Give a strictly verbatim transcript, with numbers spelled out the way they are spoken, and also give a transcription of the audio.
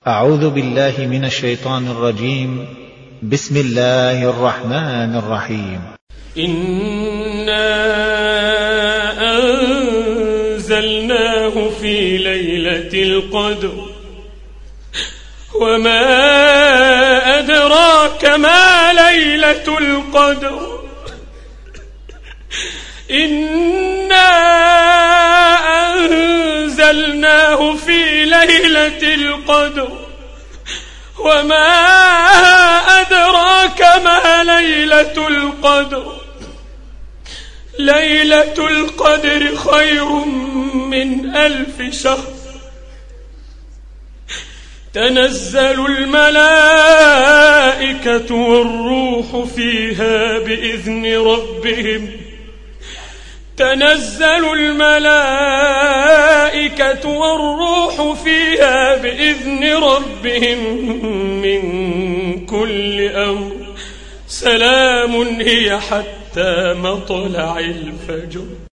أعوذ بالله من الشيطان الرجيم. بسم الله الرحمن الرحيم. إنا أنزلناه في ليلة القدر وما أدراك ما ليلة القدر إنا أنزلناه في ليلة القدر وما أدراك ما ليلة القدر ليلة القدر خير من ألف شهر تنزل الملائكة والروح فيها بإذن ربهم تنزل الملائكة والروح فيها بإذن ربهم من كل أمر سلام هي حتى مطلع الفجر.